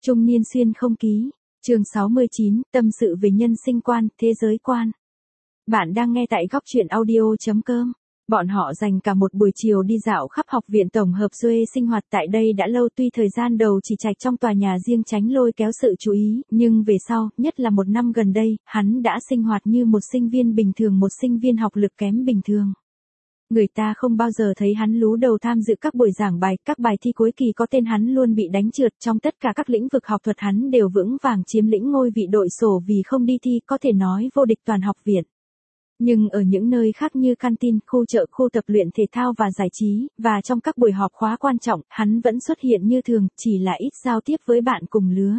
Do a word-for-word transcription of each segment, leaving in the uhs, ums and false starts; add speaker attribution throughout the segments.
Speaker 1: Trung niên xuyên không ký. Chương sáu mươi chín, tâm sự về nhân sinh quan, thế giới quan. Bạn đang nghe tại góc truyện audio chấm com. Bọn họ dành cả một buổi chiều đi dạo khắp học viện tổng hợp Duê sinh hoạt tại đây đã lâu, tuy thời gian đầu chỉ trạch trong tòa nhà riêng tránh lôi kéo sự chú ý, nhưng về sau, nhất là một năm gần đây, hắn đã sinh hoạt như một sinh viên bình thường, một sinh viên học lực kém bình thường. Người ta không bao giờ thấy hắn lú đầu tham dự các buổi giảng bài, các bài thi cuối kỳ có tên hắn luôn bị đánh trượt, trong tất cả các lĩnh vực học thuật hắn đều vững vàng chiếm lĩnh ngôi vị đội sổ vì không đi thi, có thể nói vô địch toàn học viện. Nhưng ở những nơi khác như canteen, khu chợ, khu tập luyện thể thao và giải trí, và trong các buổi họp khóa quan trọng, hắn vẫn xuất hiện như thường, chỉ là ít giao tiếp với bạn cùng lứa.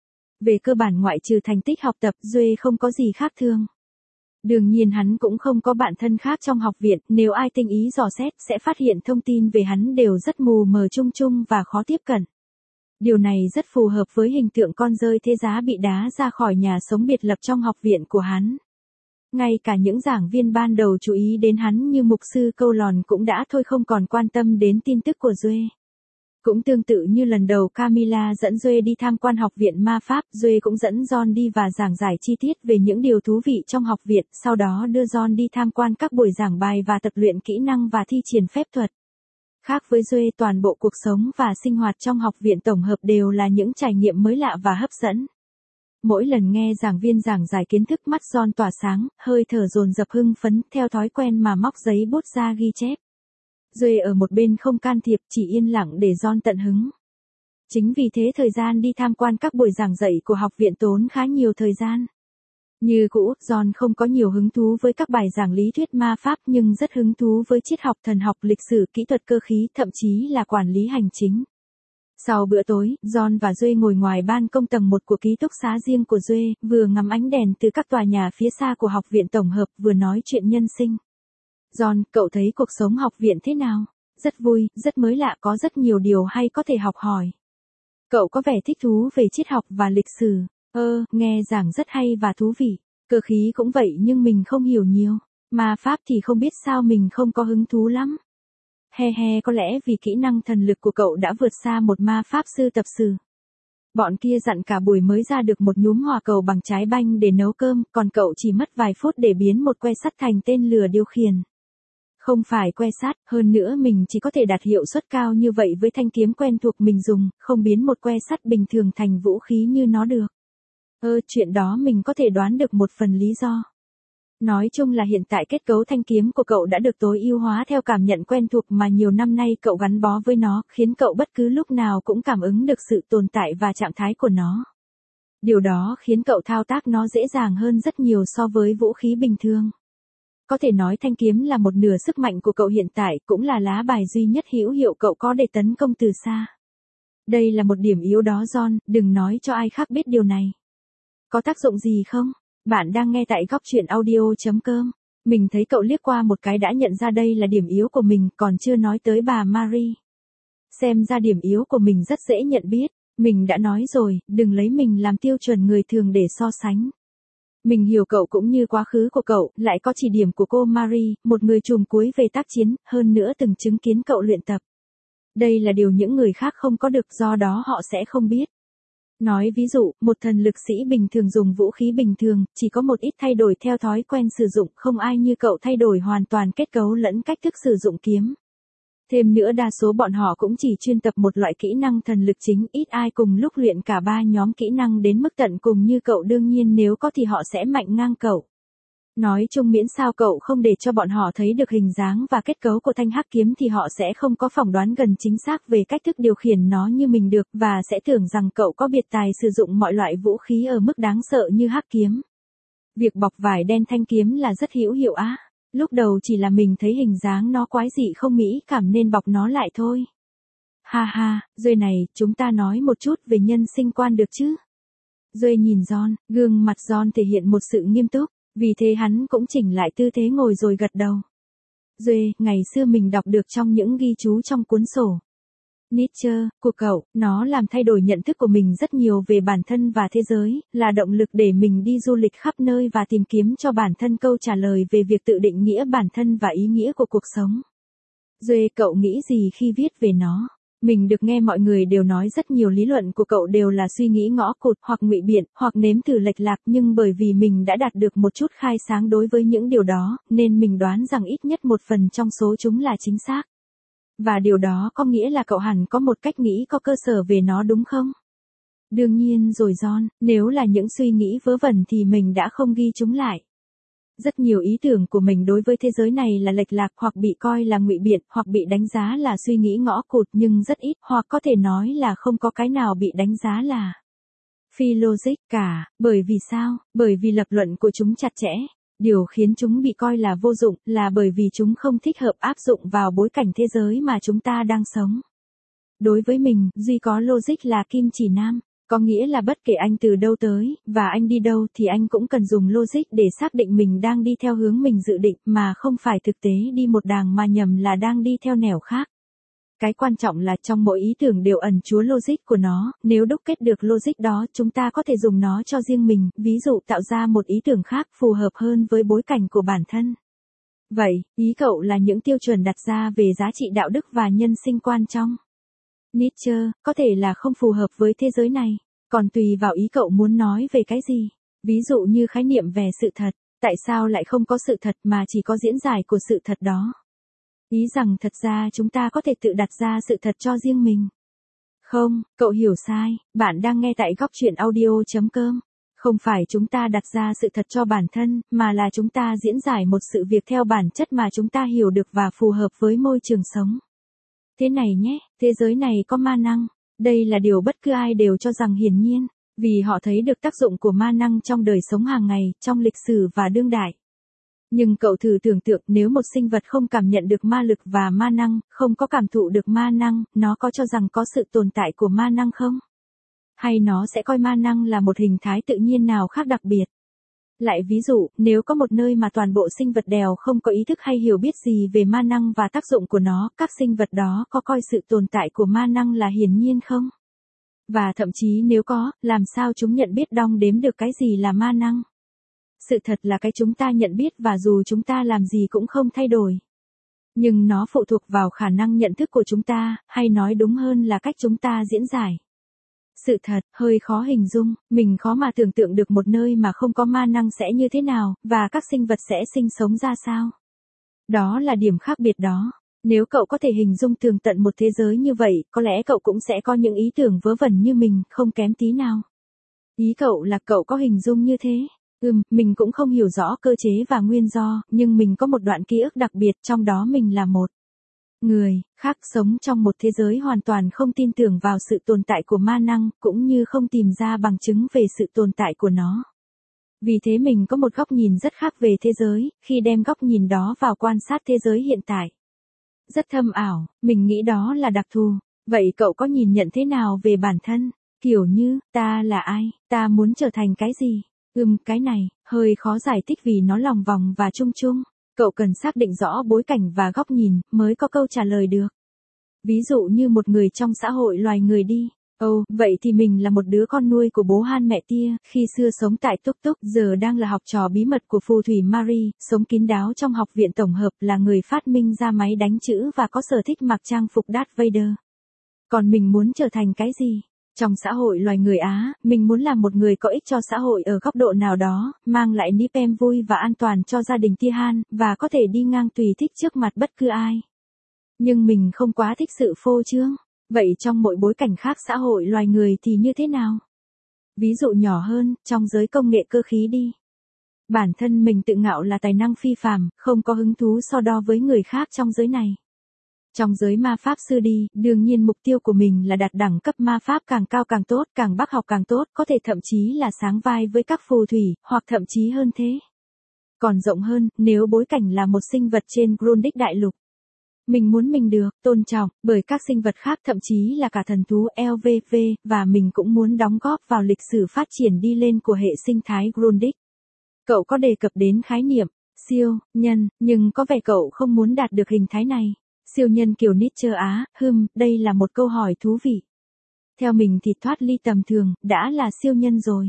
Speaker 1: Về cơ bản ngoại trừ thành tích học tập, Duê không có gì khác thường. Đương nhiên hắn cũng không có bạn thân khác trong học viện, nếu ai tinh ý dò xét, sẽ phát hiện thông tin về hắn đều rất mù mờ, chung chung và khó tiếp cận. Điều này rất phù hợp với hình tượng con rơi thế giá bị đá ra khỏi nhà sống biệt lập trong học viện của hắn. Ngay cả những giảng viên ban đầu chú ý đến hắn như mục sư Câu Lòn cũng đã thôi không còn quan tâm đến tin tức của Duê. Cũng tương tự như lần đầu Camilla dẫn Duê đi tham quan học viện ma pháp, Duê cũng dẫn John đi và giảng giải chi tiết về những điều thú vị trong học viện, sau đó đưa John đi tham quan các buổi giảng bài và tập luyện kỹ năng và thi triển phép thuật. Khác với Duê, toàn bộ cuộc sống và sinh hoạt trong học viện tổng hợp đều là những trải nghiệm mới lạ và hấp dẫn. Mỗi lần nghe giảng viên giảng giải kiến thức, mắt John tỏa sáng, hơi thở dồn dập hưng phấn, theo thói quen mà móc giấy bút ra ghi chép. Duê ở một bên không can thiệp, chỉ yên lặng để John tận hứng. Chính vì thế thời gian đi tham quan các buổi giảng dạy của học viện tốn khá nhiều thời gian. Như cũ, John không có nhiều hứng thú với các bài giảng lý thuyết ma pháp nhưng rất hứng thú với triết học, thần học, lịch sử, kỹ thuật cơ khí, thậm chí là quản lý hành chính. Sau bữa tối, John và Duê ngồi ngoài ban công tầng một của ký túc xá riêng của Duê, vừa ngắm ánh đèn từ các tòa nhà phía xa của học viện tổng hợp, vừa nói chuyện nhân sinh. John, cậu thấy cuộc sống học viện thế nào? Rất vui, rất mới lạ, có rất nhiều điều hay có thể học hỏi. Cậu có vẻ thích thú về triết học và lịch sử. Ơ, nghe giảng rất hay và thú vị. Cơ khí cũng vậy nhưng mình không hiểu nhiều. Ma pháp thì không biết sao mình không có hứng thú lắm. He he, có lẽ vì kỹ năng thần lực của cậu đã vượt xa một ma pháp sư tập sự. Bọn kia dặn cả buổi mới ra được một nhúm hỏa cầu bằng trái banh để nấu cơm, còn cậu chỉ mất vài phút để biến một que sắt thành tên lửa điều khiển. Không phải que sắt, hơn nữa mình chỉ có thể đạt hiệu suất cao như vậy với thanh kiếm quen thuộc mình dùng, không biến một que sắt bình thường thành vũ khí như nó được. Ơ, chuyện đó mình có thể đoán được một phần lý do. Nói chung là hiện tại kết cấu thanh kiếm của cậu đã được tối ưu hóa theo cảm nhận quen thuộc mà nhiều năm nay cậu gắn bó với nó, khiến cậu bất cứ lúc nào cũng cảm ứng được sự tồn tại và trạng thái của nó. Điều đó khiến cậu thao tác nó dễ dàng hơn rất nhiều so với vũ khí bình thường. Có thể nói thanh kiếm là một nửa sức mạnh của cậu hiện tại, cũng là lá bài duy nhất hữu hiệu cậu có để tấn công từ xa. Đây là một điểm yếu đó John, đừng nói cho ai khác biết điều này. Có tác dụng gì không? Bạn đang nghe tại góc truyện audio chấm com. Mình thấy cậu liếc qua một cái đã nhận ra đây là điểm yếu của mình, còn chưa nói tới bà Marie. Xem ra điểm yếu của mình rất dễ nhận biết. Mình đã nói rồi, đừng lấy mình làm tiêu chuẩn người thường để so sánh. Mình hiểu cậu cũng như quá khứ của cậu, lại có chỉ điểm của cô Marie, một người trùm cuối về tác chiến, hơn nữa từng chứng kiến cậu luyện tập. Đây là điều những người khác không có được, do đó họ sẽ không biết. Nói ví dụ, một thần lực sĩ bình thường dùng vũ khí bình thường, chỉ có một ít thay đổi theo thói quen sử dụng, không ai như cậu thay đổi hoàn toàn kết cấu lẫn cách thức sử dụng kiếm. Thêm nữa đa số bọn họ cũng chỉ chuyên tập một loại kỹ năng thần lực chính, ít ai cùng lúc luyện cả ba nhóm kỹ năng đến mức tận cùng như cậu, đương nhiên nếu có thì họ sẽ mạnh ngang cậu. Nói chung miễn sao cậu không để cho bọn họ thấy được hình dáng và kết cấu của thanh hắc kiếm thì họ sẽ không có phỏng đoán gần chính xác về cách thức điều khiển nó như mình được, và sẽ tưởng rằng cậu có biệt tài sử dụng mọi loại vũ khí ở mức đáng sợ như hắc kiếm. Việc bọc vải đen thanh kiếm là rất hữu hiệu á. Lúc đầu chỉ là mình thấy hình dáng nó quái dị không mỹ cảm nên bọc nó lại thôi. Ha ha, Duê này, chúng ta nói một chút về nhân sinh quan được chứ? Duê nhìn John, gương mặt John thể hiện một sự nghiêm túc, vì thế hắn cũng chỉnh lại tư thế ngồi rồi gật đầu. Duê, ngày xưa mình đọc được trong những ghi chú trong cuốn sổ Nietzsche của cậu, nó làm thay đổi nhận thức của mình rất nhiều về bản thân và thế giới, là động lực để mình đi du lịch khắp nơi và tìm kiếm cho bản thân câu trả lời về việc tự định nghĩa bản thân và ý nghĩa của cuộc sống. Duê, cậu nghĩ gì khi viết về nó? Mình được nghe mọi người đều nói rất nhiều lý luận của cậu đều là suy nghĩ ngõ cụt hoặc ngụy biện, hoặc nếm thử lệch lạc, nhưng bởi vì mình đã đạt được một chút khai sáng đối với những điều đó, nên mình đoán rằng ít nhất một phần trong số chúng là chính xác. Và điều đó có nghĩa là cậu hẳn có một cách nghĩ có cơ sở về nó đúng không? Đương nhiên rồi John, nếu là những suy nghĩ vớ vẩn thì mình đã không ghi chúng lại. Rất nhiều ý tưởng của mình đối với thế giới này là lệch lạc hoặc bị coi là ngụy biện hoặc bị đánh giá là suy nghĩ ngõ cụt, nhưng rất ít, hoặc có thể nói là không có cái nào bị đánh giá là phi logic cả. Bởi vì sao? Bởi vì lập luận của chúng chặt chẽ. Điều khiến chúng bị coi là vô dụng là bởi vì chúng không thích hợp áp dụng vào bối cảnh thế giới mà chúng ta đang sống. Đối với mình, duy có logic là kim chỉ nam. Có nghĩa là bất kể anh từ đâu tới, và anh đi đâu thì anh cũng cần dùng logic để xác định mình đang đi theo hướng mình dự định, mà không phải thực tế đi một đàng mà nhầm là đang đi theo nẻo khác. Cái quan trọng là trong mỗi ý tưởng đều ẩn chứa logic của nó, nếu đúc kết được logic đó chúng ta có thể dùng nó cho riêng mình, ví dụ tạo ra một ý tưởng khác phù hợp hơn với bối cảnh của bản thân. Vậy, ý cậu là những tiêu chuẩn đặt ra về giá trị đạo đức và nhân sinh quan trong Nietzsche, có thể là không phù hợp với thế giới này, còn tùy vào ý cậu muốn nói về cái gì. Ví dụ như khái niệm về sự thật, tại sao lại không có sự thật mà chỉ có diễn giải của sự thật đó? Ý rằng thật ra chúng ta có thể tự đặt ra sự thật cho riêng mình. Không, cậu hiểu sai, bạn đang nghe tại góc chuyện audio chấm com. Không phải chúng ta đặt ra sự thật cho bản thân, mà là chúng ta diễn giải một sự việc theo bản chất mà chúng ta hiểu được và phù hợp với môi trường sống. Thế này nhé, thế giới này có ma năng. Đây là điều bất cứ ai đều cho rằng hiển nhiên, vì họ thấy được tác dụng của ma năng trong đời sống hàng ngày, trong lịch sử và đương đại. Nhưng cậu thử tưởng tượng nếu một sinh vật không cảm nhận được ma lực và ma năng, không có cảm thụ được ma năng, nó có cho rằng có sự tồn tại của ma năng không? Hay nó sẽ coi ma năng là một hình thái tự nhiên nào khác đặc biệt? Lại ví dụ, nếu có một nơi mà toàn bộ sinh vật đều không có ý thức hay hiểu biết gì về ma năng và tác dụng của nó, các sinh vật đó có coi sự tồn tại của ma năng là hiển nhiên không? Và thậm chí nếu có, làm sao chúng nhận biết đong đếm được cái gì là ma năng? Sự thật là cái chúng ta nhận biết và dù chúng ta làm gì cũng không thay đổi. Nhưng nó phụ thuộc vào khả năng nhận thức của chúng ta, hay nói đúng hơn là cách chúng ta diễn giải. Sự thật, hơi khó hình dung, mình khó mà tưởng tượng được một nơi mà không có ma năng sẽ như thế nào, và các sinh vật sẽ sinh sống ra sao. Đó là điểm khác biệt đó. Nếu cậu có thể hình dung tường tận một thế giới như vậy, có lẽ cậu cũng sẽ có những ý tưởng vớ vẩn như mình, không kém tí nào. Ý cậu là cậu có hình dung như thế. Ừm, mình cũng không hiểu rõ cơ chế và nguyên do, nhưng mình có một đoạn ký ức đặc biệt, trong đó mình là một người khác sống trong một thế giới hoàn toàn không tin tưởng vào sự tồn tại của ma năng, cũng như không tìm ra bằng chứng về sự tồn tại của nó. Vì thế mình có một góc nhìn rất khác về thế giới, khi đem góc nhìn đó vào quan sát thế giới hiện tại. Rất thâm ảo, mình nghĩ đó là đặc thù. Vậy cậu có nhìn nhận thế nào về bản thân? Kiểu như, ta là ai? Ta muốn trở thành cái gì? Ừm, cái này, hơi khó giải thích vì nó lòng vòng và chung chung. Cậu cần xác định rõ bối cảnh và góc nhìn, mới có câu trả lời được. Ví dụ như một người trong xã hội loài người đi. Ồ, oh, vậy thì mình là một đứa con nuôi của bố Han mẹ tia, khi xưa sống tại Túc Túc, giờ đang là học trò bí mật của phù thủy Marie, sống kín đáo trong học viện tổng hợp, là người phát minh ra máy đánh chữ và có sở thích mặc trang phục Darth Vader. Còn mình muốn trở thành cái gì? Trong xã hội loài người Á, mình muốn làm một người có ích cho xã hội ở góc độ nào đó, mang lại niềm vui và an toàn cho gia đình Tia Han, và có thể đi ngang tùy thích trước mặt bất cứ ai. Nhưng mình không quá thích sự phô trương. Vậy trong mỗi bối cảnh khác xã hội loài người thì như thế nào? Ví dụ nhỏ hơn, trong giới công nghệ cơ khí đi. Bản thân mình tự ngạo là tài năng phi phàm, không có hứng thú so đo với người khác trong giới này. Trong giới ma pháp sư đi, đương nhiên mục tiêu của mình là đạt đẳng cấp ma pháp càng cao càng tốt, càng bác học càng tốt, có thể thậm chí là sánh vai với các phù thủy, hoặc thậm chí hơn thế. Còn rộng hơn, nếu bối cảnh là một sinh vật trên Grundig đại lục. Mình muốn mình được tôn trọng bởi các sinh vật khác, thậm chí là cả thần thú lờ vê vê, và mình cũng muốn đóng góp vào lịch sử phát triển đi lên của hệ sinh thái Grundig. Cậu có đề cập đến khái niệm siêu nhân, nhưng có vẻ cậu không muốn đạt được hình thái này. Siêu nhân kiểu Nietzsche Á, hừm, đây là một câu hỏi thú vị. Theo mình thì thoát ly tầm thường, đã là siêu nhân rồi.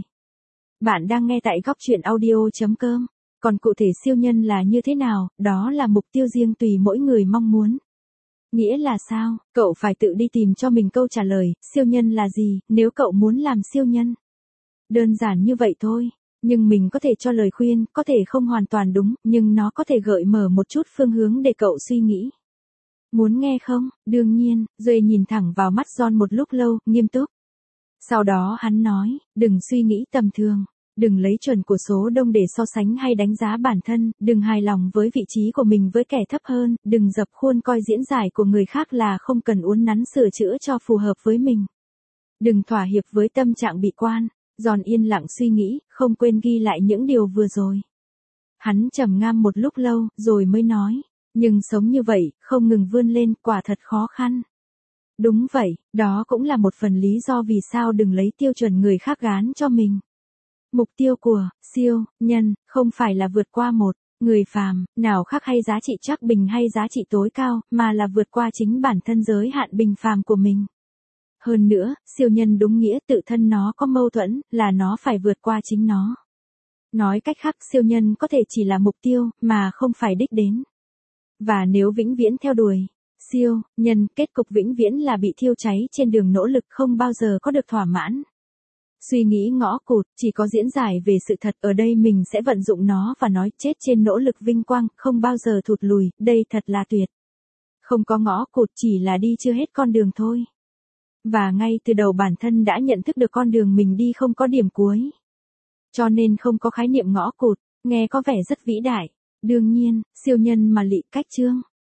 Speaker 1: Bạn đang nghe tại góc chuyện audio chấm com. Còn cụ thể siêu nhân là như thế nào, đó là mục tiêu riêng tùy mỗi người mong muốn. Nghĩa là sao? Cậu phải tự đi tìm cho mình câu trả lời, siêu nhân là gì, nếu cậu muốn làm siêu nhân. Đơn giản như vậy thôi. Nhưng mình có thể cho lời khuyên, có thể không hoàn toàn đúng, nhưng nó có thể gợi mở một chút phương hướng để cậu suy nghĩ. Muốn nghe không? Đương nhiên, Duệ nhìn thẳng vào mắt John một lúc lâu, nghiêm túc. Sau đó hắn nói, đừng suy nghĩ tầm thường. Đừng lấy chuẩn của số đông để so sánh hay đánh giá bản thân, đừng hài lòng với vị trí của mình với kẻ thấp hơn, đừng dập khuôn coi diễn giải của người khác là không cần uốn nắn sửa chữa cho phù hợp với mình. Đừng thỏa hiệp với tâm trạng bị quan. Giòn yên lặng suy nghĩ, không quên ghi lại những điều vừa rồi. Hắn trầm ngâm một lúc lâu, rồi mới nói, nhưng sống như vậy, không ngừng vươn lên, quả thật khó khăn. Đúng vậy, đó cũng là một phần lý do vì sao đừng lấy tiêu chuẩn người khác gán cho mình. Mục tiêu của siêu nhân không phải là vượt qua một người phàm nào khác hay giá trị chắc bình hay giá trị tối cao, mà là vượt qua chính bản thân giới hạn bình phàm của mình. Hơn nữa, siêu nhân đúng nghĩa tự thân nó có mâu thuẫn, là nó phải vượt qua chính nó. Nói cách khác, siêu nhân có thể chỉ là mục tiêu, mà không phải đích đến. Và nếu vĩnh viễn theo đuổi siêu nhân, kết cục vĩnh viễn là bị thiêu cháy trên đường nỗ lực, không bao giờ có được thỏa mãn. Suy nghĩ ngõ cụt, chỉ có diễn giải về sự thật, ở đây mình sẽ vận dụng nó và nói chết trên nỗ lực vinh quang, không bao giờ thụt lùi, đây thật là tuyệt. Không có ngõ cụt, chỉ là đi chưa hết con đường thôi. Và ngay từ đầu bản thân đã nhận thức được con đường mình đi không có điểm cuối. Cho nên không có khái niệm ngõ cụt, nghe có vẻ rất vĩ đại. Đương nhiên, siêu nhân mà lị cách chương.